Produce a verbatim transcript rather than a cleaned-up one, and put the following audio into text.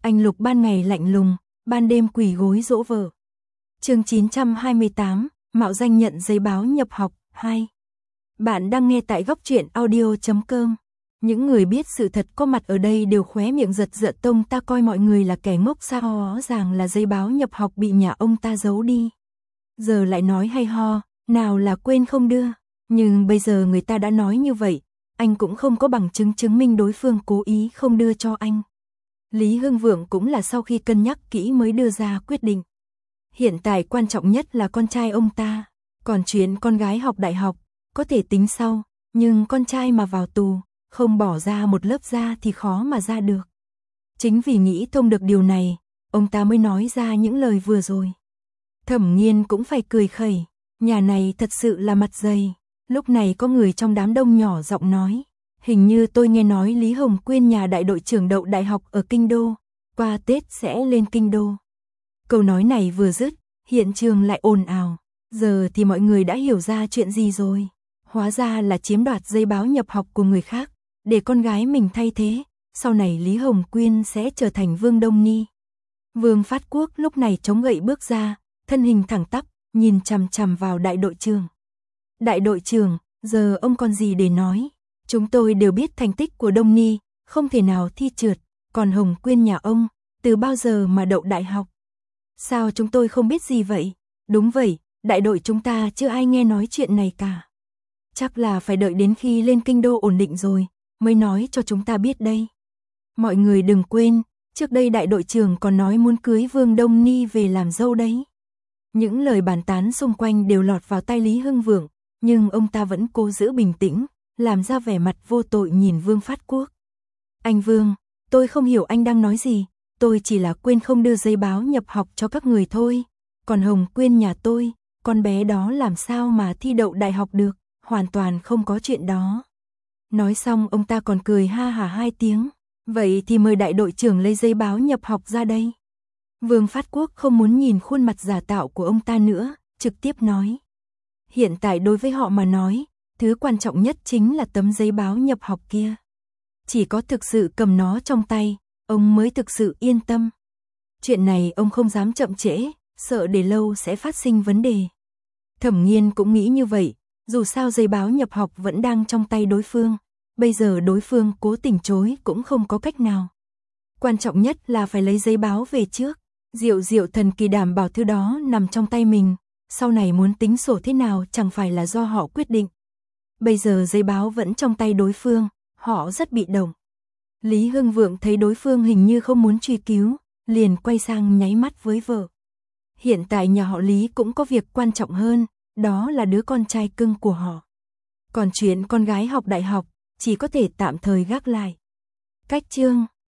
Anh Lục ban ngày lạnh lùng, ban đêm quỳ gối dỗ vợ. Chương chín trăm hai mươi tám, mạo danh nhận giấy báo nhập học, hai. Bạn đang nghe tại góc truyện audio chấm com. Những người biết sự thật có mặt ở đây đều khóe miệng giật giật, tông ta coi mọi người là kẻ ngốc sao, rõ ràng là giấy báo nhập học bị nhà ông ta giấu đi. Giờ lại nói hay ho, nào là quên không đưa, nhưng bây giờ người ta đã nói như vậy, anh cũng không có bằng chứng chứng minh đối phương cố ý không đưa cho anh. Lý Hưng Vượng cũng là sau khi cân nhắc kỹ mới đưa ra quyết định. Hiện tại quan trọng nhất là con trai ông ta, còn chuyện con gái học đại học, có thể tính sau, nhưng con trai mà vào tù, không bỏ ra một lớp da thì khó mà ra được. Chính vì nghĩ thông được điều này, ông ta mới nói ra những lời vừa rồi. Thẩm Nghiên cũng phải cười khẩy, nhà này thật sự là mặt dày. Lúc này có người trong đám đông nhỏ giọng nói, hình như tôi nghe nói Lý Hồng Quyên nhà đại đội trưởng đậu đại học ở Kinh Đô, qua Tết sẽ lên Kinh Đô. Câu nói này vừa dứt, hiện trường lại ồn ào, giờ thì mọi người đã hiểu ra chuyện gì rồi. Hóa ra là chiếm đoạt giấy báo nhập học của người khác, để con gái mình thay thế, sau này Lý Hồng Quyên sẽ trở thành Vương Đông Ni. Vương Phát Quốc lúc này chống gậy bước ra, thân hình thẳng tắp, nhìn chằm chằm vào đại đội trưởng. Đại đội trưởng, giờ ông còn gì để nói? Chúng tôi đều biết thành tích của Đông Ni, không thể nào thi trượt, còn Hồng Quyên nhà ông, từ bao giờ mà đậu đại học? Sao chúng tôi không biết gì vậy? Đúng vậy, đại đội chúng ta chưa ai nghe nói chuyện này cả. Chắc là phải đợi đến khi lên Kinh Đô ổn định rồi, mới nói cho chúng ta biết đây. Mọi người đừng quên, trước đây đại đội trưởng còn nói muốn cưới Vương Đông Ni về làm dâu đấy. Những lời bàn tán xung quanh đều lọt vào tai Lý Hưng Vượng, nhưng ông ta vẫn cố giữ bình tĩnh, làm ra vẻ mặt vô tội nhìn Vương Phát Quốc. Anh Vương, tôi không hiểu anh đang nói gì, tôi chỉ là quên không đưa giấy báo nhập học cho các người thôi. Còn Hồng Quyên nhà tôi, con bé đó làm sao mà thi đậu đại học được, hoàn toàn không có chuyện đó. Nói xong ông ta còn cười ha hả hai tiếng, vậy thì mời đại đội trưởng lấy giấy báo nhập học ra đây. Vương Phát Quốc không muốn nhìn khuôn mặt giả tạo của ông ta nữa, trực tiếp nói. Hiện tại đối với họ mà nói, thứ quan trọng nhất chính là tấm giấy báo nhập học kia. Chỉ có thực sự cầm nó trong tay, ông mới thực sự yên tâm. Chuyện này ông không dám chậm trễ, sợ để lâu sẽ phát sinh vấn đề. Thẩm Nghiên cũng nghĩ như vậy, dù sao giấy báo nhập học vẫn đang trong tay đối phương, bây giờ đối phương cố tình chối cũng không có cách nào. Quan trọng nhất là phải lấy giấy báo về trước, Diệu Diệu thần kỳ đảm bảo thứ đó nằm trong tay mình, sau này muốn tính sổ thế nào chẳng phải là do họ quyết định. Bây giờ giấy báo vẫn trong tay đối phương, họ rất bị động. Lý Hưng Vượng thấy đối phương hình như không muốn truy cứu, liền quay sang nháy mắt với vợ. Hiện tại nhà họ Lý cũng có việc quan trọng hơn, đó là đứa con trai cưng của họ. Còn chuyện con gái học đại học, chỉ có thể tạm thời gác lại. Cách chương